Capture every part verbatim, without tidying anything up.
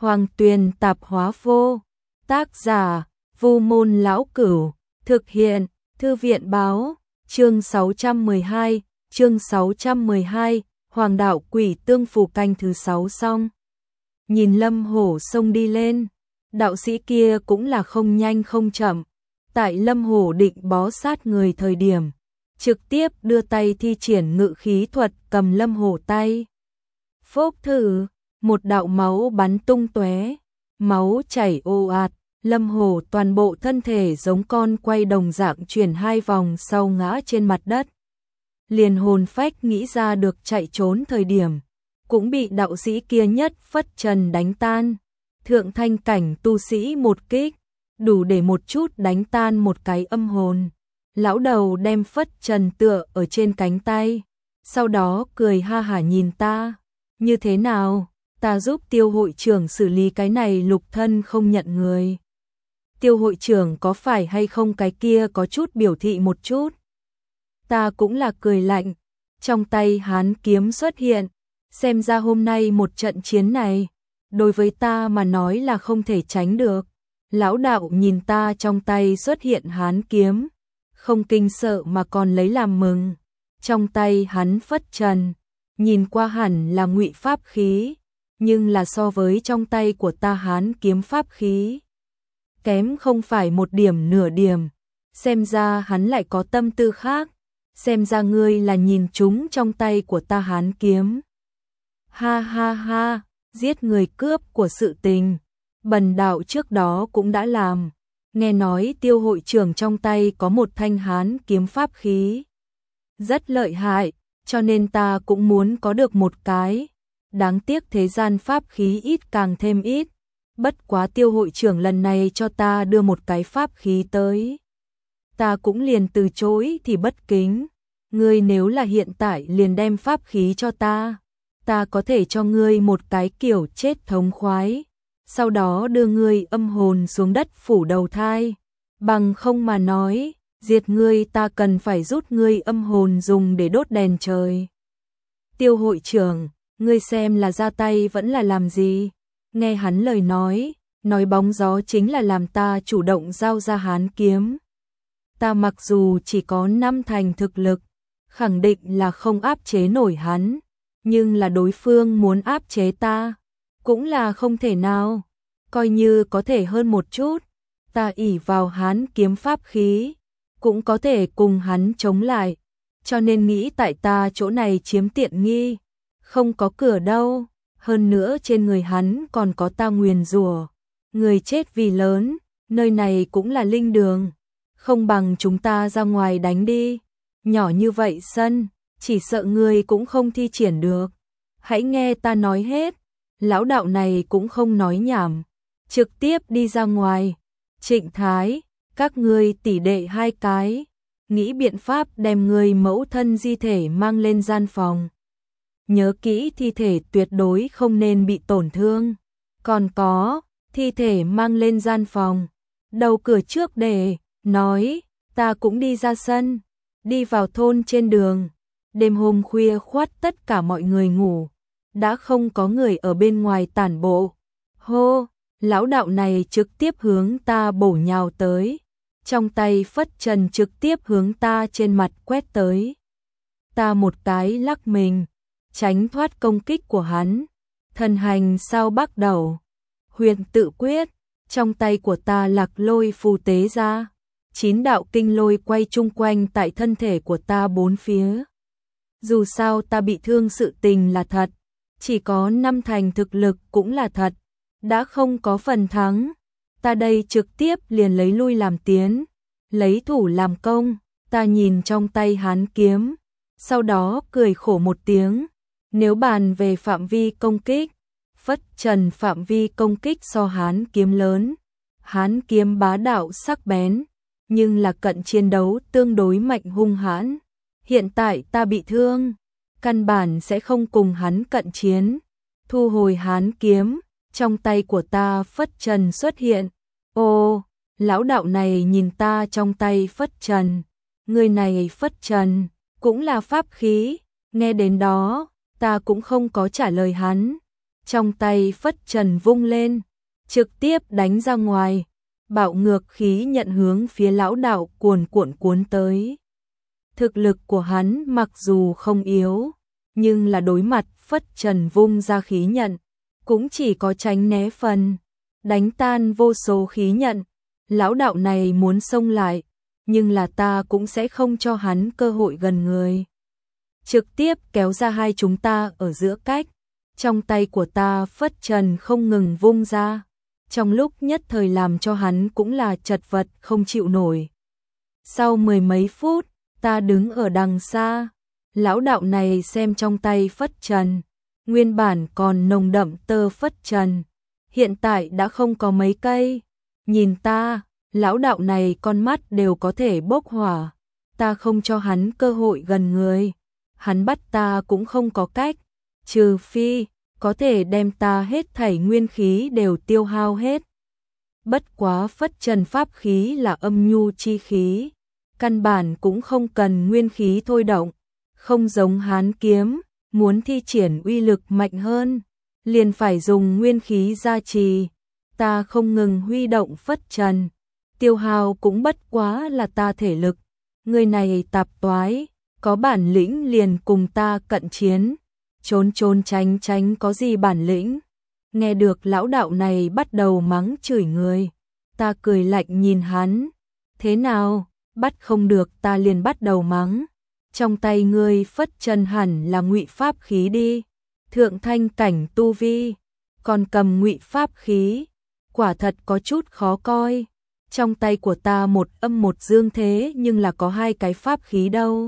Hoàng Tuyền Tạp Hóa Vô. Tác giả: Vu Môn Lão Cửu. Thực hiện: Thư viện báo. Chương sáu trăm mười hai, chương sáu trăm mười hai, Hoàng đạo quỷ tương phù canh thứ sáu xong. Nhìn Lâm Hổ xông đi lên, đạo sĩ kia cũng là không nhanh không chậm. Tại Lâm Hổ định bó sát người thời điểm, trực tiếp đưa tay thi triển ngự khí thuật cầm Lâm Hổ tay. Phốc thử, một đạo máu bắn tung tóe, máu chảy ồ ạt, Lâm Hổ toàn bộ thân thể giống con quay đồng dạng chuyển hai vòng sau ngã trên mặt đất. Liền hồn phách nghĩ ra được chạy trốn thời điểm, cũng bị đạo sĩ kia nhất phất trần đánh tan. Thượng thanh cảnh tu sĩ một kích, đủ để một chút đánh tan một cái âm hồn. Lão đầu đem phất trần tựa ở trên cánh tay, sau đó cười ha hả nhìn ta. Như thế nào, ta giúp Tiêu hội trưởng xử lý cái này lục thân không nhận người. Tiêu hội trưởng có phải hay không cái kia có chút biểu thị một chút. Ta cũng là cười lạnh, trong tay hán kiếm xuất hiện, xem ra hôm nay một trận chiến này, đối với ta mà nói là không thể tránh được. Lão đạo nhìn ta trong tay xuất hiện hán kiếm, không kinh sợ mà còn lấy làm mừng. Trong tay hắn phất trần, nhìn qua hẳn là ngụy pháp khí, nhưng là so với trong tay của ta hán kiếm pháp khí, kém không phải một điểm nửa điểm. Xem ra hắn lại có tâm tư khác, xem ra ngươi là nhìn chúng trong tay của ta hán kiếm. Ha ha ha, giết người cướp của sự tình, bần đạo trước đó cũng đã làm. Nghe nói Tiêu hội trưởng trong tay có một thanh hán kiếm pháp khí, rất lợi hại, cho nên ta cũng muốn có được một cái. Đáng tiếc thế gian pháp khí ít càng thêm ít. Bất quá Tiêu hội trưởng lần này cho ta đưa một cái pháp khí tới, ta cũng liền từ chối thì bất kính. Ngươi nếu là hiện tại liền đem pháp khí cho ta, ta có thể cho ngươi một cái kiểu chết thống khoái, sau đó đưa ngươi âm hồn xuống đất phủ đầu thai. Bằng không mà nói, diệt ngươi ta cần phải rút ngươi âm hồn dùng để đốt đèn trời. Tiêu hội trưởng, ngươi xem là ra tay vẫn là làm gì? Nghe hắn lời nói, nói bóng gió chính là làm ta chủ động giao ra hán kiếm. Ta mặc dù chỉ có năm thành thực lực, khẳng định là không áp chế nổi hắn, nhưng là đối phương muốn áp chế ta, cũng là không thể nào. Coi như có thể hơn một chút, ta ỷ vào hán kiếm pháp khí, cũng có thể cùng hắn chống lại, cho nên nghĩ tại ta chỗ này chiếm tiện nghi, không có cửa đâu. Hơn nữa trên người hắn còn có ta nguyền rủa, người chết vì lớn, nơi này cũng là linh đường, không bằng chúng ta ra ngoài đánh đi. Nhỏ như vậy sân, chỉ sợ ngươi cũng không thi triển được. Hãy nghe ta nói hết. Lão đạo này cũng không nói nhảm, trực tiếp đi ra ngoài. Trịnh Thái, các ngươi tỷ đệ hai cái, nghĩ biện pháp đem người mẫu thân di thể mang lên gian phòng. Nhớ kỹ thi thể tuyệt đối không nên bị tổn thương. Còn có, thi thể mang lên gian phòng, đầu cửa trước để, nói, ta cũng đi ra sân, đi vào thôn trên đường. Đêm hôm khuya khoắt tất cả mọi người ngủ, đã không có người ở bên ngoài tản bộ. Hô, lão đạo này trực tiếp hướng ta bổ nhào tới, trong tay phất trần trực tiếp hướng ta trên mặt quét tới. Ta một cái lắc mình, tránh thoát công kích của hắn. Thần hành sao bắt đầu, huyền tự quyết, trong tay của ta lạc lôi phù tế ra, chín đạo kinh lôi quay chung quanh tại thân thể của ta bốn phía. Dù sao ta bị thương sự tình là thật, chỉ có năm thành thực lực cũng là thật, đã không có phần thắng. Ta đây trực tiếp liền lấy lui làm tiến, lấy thủ làm công. Ta nhìn trong tay hán kiếm, sau đó cười khổ một tiếng. Nếu bàn về phạm vi công kích, phất trần phạm vi công kích so hán kiếm lớn. Hán kiếm bá đạo sắc bén, nhưng là cận chiến đấu tương đối mạnh hung hãn. Hiện tại ta bị thương, căn bản sẽ không cùng hắn cận chiến. Thu hồi hán kiếm, trong tay của ta phất trần xuất hiện. Ô, lão đạo này nhìn ta trong tay phất trần. Người này phất trần, cũng là pháp khí. Nghe đến đó, ta cũng không có trả lời hắn, trong tay phất trần vung lên, trực tiếp đánh ra ngoài, bạo ngược khí nhận hướng phía lão đạo cuồn cuộn cuốn tới. Thực lực của hắn mặc dù không yếu, nhưng là đối mặt phất trần vung ra khí nhận, cũng chỉ có tránh né phần, đánh tan vô số khí nhận. Lão đạo này muốn xông lại, nhưng là ta cũng sẽ không cho hắn cơ hội gần người. Trực tiếp kéo ra hai chúng ta ở giữa cách, trong tay của ta phất trần không ngừng vung ra, trong lúc nhất thời làm cho hắn cũng là chật vật không chịu nổi. Sau mười mấy phút, ta đứng ở đằng xa, lão đạo này xem trong tay phất trần, nguyên bản còn nồng đậm tơ phất trần, hiện tại đã không có mấy cây. Nhìn ta, lão đạo này con mắt đều có thể bốc hỏa, ta không cho hắn cơ hội gần người, hắn bắt ta cũng không có cách, trừ phi có thể đem ta hết thảy nguyên khí đều tiêu hao hết. Bất quá phất trần pháp khí là âm nhu chi khí, căn bản cũng không cần nguyên khí thôi động, không giống hán kiếm, muốn thi triển uy lực mạnh hơn, liền phải dùng nguyên khí gia trì. Ta không ngừng huy động phất trần, tiêu hao cũng bất quá là ta thể lực. Người này tạp toái, có bản lĩnh liền cùng ta cận chiến, trốn trốn tránh tránh có gì bản lĩnh. Nghe được lão đạo này bắt đầu mắng chửi người, ta cười lạnh nhìn hắn. Thế nào, bắt không được ta liền bắt đầu mắng. Trong tay ngươi phất trần hẳn là ngụy pháp khí đi, thượng thanh cảnh tu vi, còn cầm ngụy pháp khí, quả thật có chút khó coi. Trong tay của ta một âm một dương thế nhưng là có hai cái pháp khí đâu.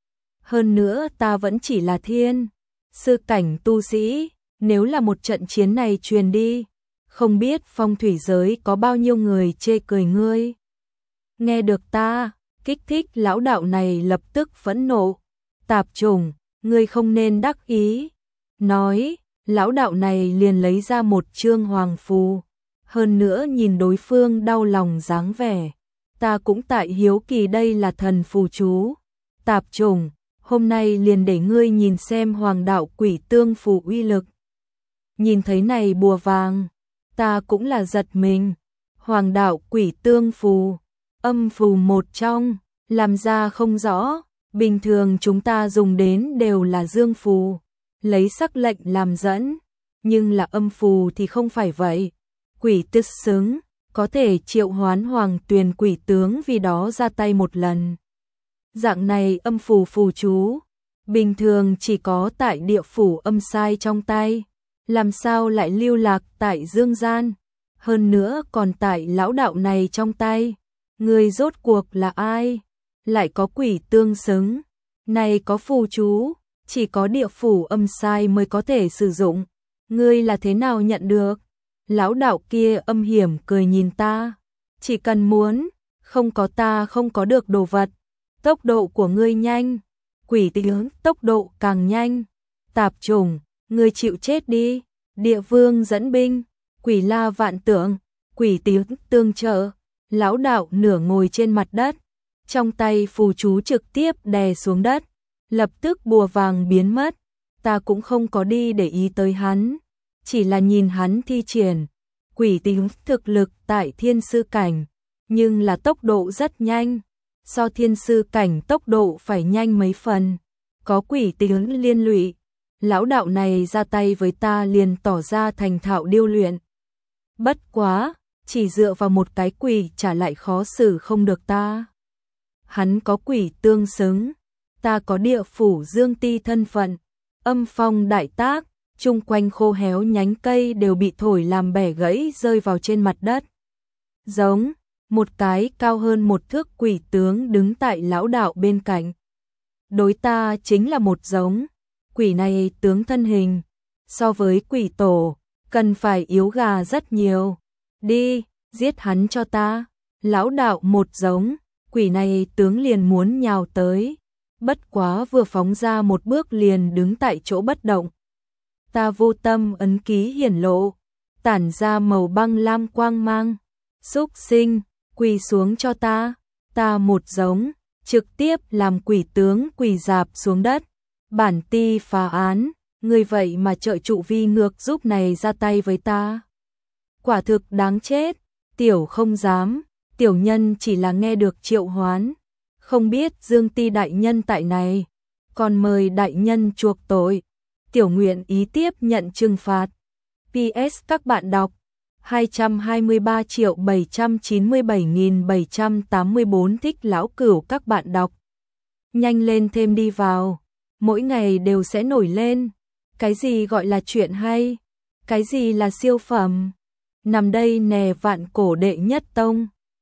Hơn nữa ta vẫn chỉ là thiên sư cảnh tu sĩ, nếu là một trận chiến này truyền đi, không biết phong thủy giới có bao nhiêu người chê cười ngươi. Nghe được ta kích thích, lão đạo này lập tức phẫn nộ. Tạp chủng, ngươi không nên đắc ý. Nói, lão đạo này liền lấy ra một chương hoàng phù. Hơn nữa nhìn đối phương đau lòng dáng vẻ, ta cũng tại hiếu kỳ đây là thần phù chú. Tạp chủng, hôm nay liền để ngươi nhìn xem hoàng đạo quỷ tương phù uy lực. Nhìn thấy này bùa vàng, ta cũng là giật mình. Hoàng đạo quỷ tương phù, âm phù một trong, làm ra không rõ, bình thường chúng ta dùng đến đều là dương phù, lấy sắc lệnh làm dẫn, nhưng là âm phù thì không phải vậy. Quỷ tức xứng, có thể triệu hoán hoàng tuyền quỷ tướng vì đó ra tay một lần. Dạng này âm phù phù chú, bình thường chỉ có tại địa phủ âm sai trong tay, làm sao lại lưu lạc tại dương gian, hơn nữa còn tại lão đạo này trong tay. Người rốt cuộc là ai? Lại có quỷ tương xứng, này có phù chú, chỉ có địa phủ âm sai mới có thể sử dụng. Ngươi là thế nào nhận được? Lão đạo kia âm hiểm cười nhìn ta, chỉ cần muốn, không có ta không có được đồ vật. Tốc độ của ngươi nhanh, quỷ tướng tốc độ càng nhanh. Tạp chủng, ngươi chịu chết đi. Địa vương dẫn binh, quỷ la vạn tượng, quỷ tướng tương trợ. Lão đạo nửa ngồi trên mặt đất, trong tay phù chú trực tiếp đè xuống đất, lập tức bùa vàng biến mất. Ta cũng không có đi để ý tới hắn, chỉ là nhìn hắn thi triển. Quỷ tướng thực lực tại thiên sư cảnh, nhưng là tốc độ rất nhanh, so thiên sư cảnh tốc độ phải nhanh mấy phần. Có quỷ tướng liên lụy, lão đạo này ra tay với ta liền tỏ ra thành thạo điêu luyện. Bất quá, chỉ dựa vào một cái quỷ trả lại khó xử không được ta. Hắn có quỷ tương xứng, ta có địa phủ dương ti thân phận, âm phong đại tác, chung quanh khô héo nhánh cây đều bị thổi làm bẻ gãy rơi vào trên mặt đất. Giống, một cái cao hơn một thước quỷ tướng đứng tại lão đạo bên cạnh. Đối ta chính là một giống, quỷ này tướng thân hình, so với quỷ tổ, cần phải yếu gà rất nhiều. Đi, giết hắn cho ta. Lão đạo một giống, quỷ này tướng liền muốn nhào tới. Bất quá vừa phóng ra một bước liền đứng tại chỗ bất động. Ta vô tâm ấn ký hiển lộ, tản ra màu băng lam quang mang. Súc sinh, quỳ xuống cho ta. Ta một giống, trực tiếp làm quỷ tướng quỳ dạp xuống đất. Bản ti phá án, Người vậy mà trợ trụ vi ngược giúp này ra tay với ta. Quả thực đáng chết, tiểu không dám, tiểu nhân chỉ là nghe được triệu hoán. Không biết Dương Ti đại nhân tại này, còn mời đại nhân chuộc tội. Tiểu nguyện ý tiếp nhận trừng phạt. pê ét các bạn đọc hai trăm hai mươi ba triệu bảy trăm chín mươi bảy nghìn bảy trăm tám mươi bốn thích lão cửu các bạn đọc. Nhanh lên thêm đi vào, mỗi ngày đều sẽ nổi lên. Cái gì gọi là chuyện hay? Cái gì là siêu phẩm? Nằm đây nè vạn cổ đệ nhất tông.